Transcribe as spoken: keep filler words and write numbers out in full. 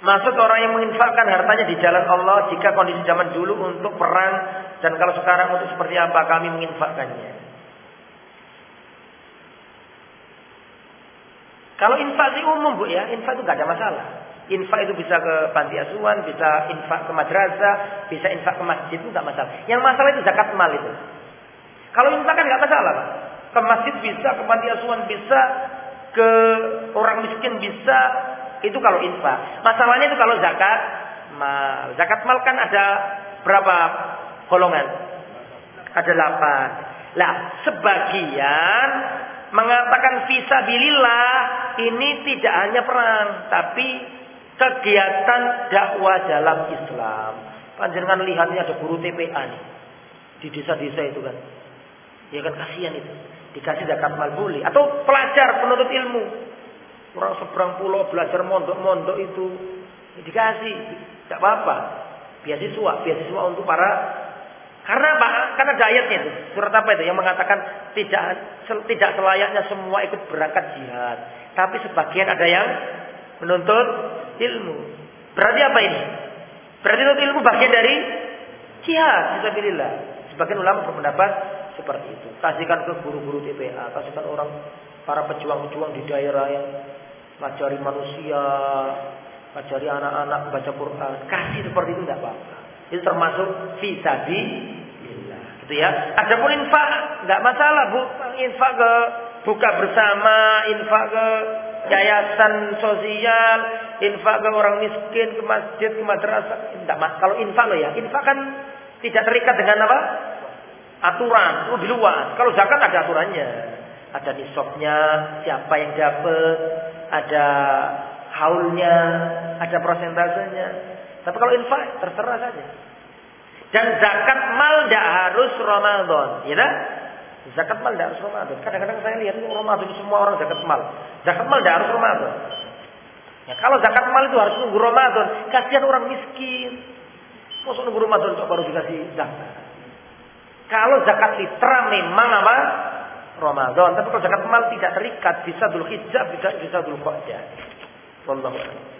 Maksud orang yang menginfakkan hartanya di jalan Allah jika kondisi zaman dulu untuk perang dan kalau sekarang untuk seperti apa kami menginfakkannya. Kalau infak sih umum Bu ya, infak itu nggak ada masalah. Infak itu bisa ke panti asuhan, bisa infak ke madrasah, bisa infak ke masjid, itu nggak masalah. Yang masalah itu zakat mal itu. Kalau infak kan nggak masalah Pak. Ke masjid bisa, ke panti asuhan bisa, ke orang miskin bisa. Itu kalau infak. Masalahnya itu kalau zakat mal. Zakat mal kan ada berapa golongan? Ada delapan. Lah, sebagian mengatakan fisabilillah ini tidak hanya perang, tapi kegiatan dakwah dalam Islam. Panjenengan lihatnya ada guru T P A nih di desa-desa itu kan. Ya kan kasihan itu. Dikasih zakat mal boleh. Atau pelajar penuntut ilmu. Orang seberang pulau belajar mondok-mondok itu dikasih, tidak apa-apa. Beasiswa, beasiswa untuk para, karena apa? Karena ada ayatnya itu. Surat apa itu yang mengatakan tidak tidak selayaknya semua ikut berangkat jihad, tapi sebagian ada yang menuntut ilmu. Berarti apa ini? Berarti menuntut ilmu bagian dari jihad fisabilillah. Sebagian ulama berpendapat seperti itu. Kasihkan ke guru-guru T P A, kasihkan orang para pejuang-pejuang di daerah yang ngajari manusia, ngajari anak-anak baca Quran, kasih seperti itu tidak apa-apa. Itu termasuk fisabilillah, gitu ya. Adapun infak nggak masalah Bu, infak ke buka bersama, infak ke yayasan sosial, infak ke orang miskin, ke masjid, ke madrasah, tidak mas. Kalau infak loh ya, infak kan tidak terikat dengan apa? Aturan, lebih luas. Kalau zakat ada aturannya. Ada nisabnya, siapa yang dapat, ada haulnya, ada persentasenya. Tapi kalau infak terserah saja. Dan zakat mal tidak harus Ramadan, ya kan? Zakat mal tidak harus Ramadan. Kadang-kadang saya lihat itu Ramadan semua orang zakat mal. Zakat mal tidak harus Ramadan. Ya, kalau zakat mal itu harus nunggu Ramadan, kasihan orang miskin. Masa nunggu Ramadan kok baru dikasih zakat? Kalau zakat fitrah memang apa? Ramadan. Tapi kalau zakat mal tidak terikat, bisa Dzulhijjah, bisa bisa Dzulqa'dah. Wallahu a'lam.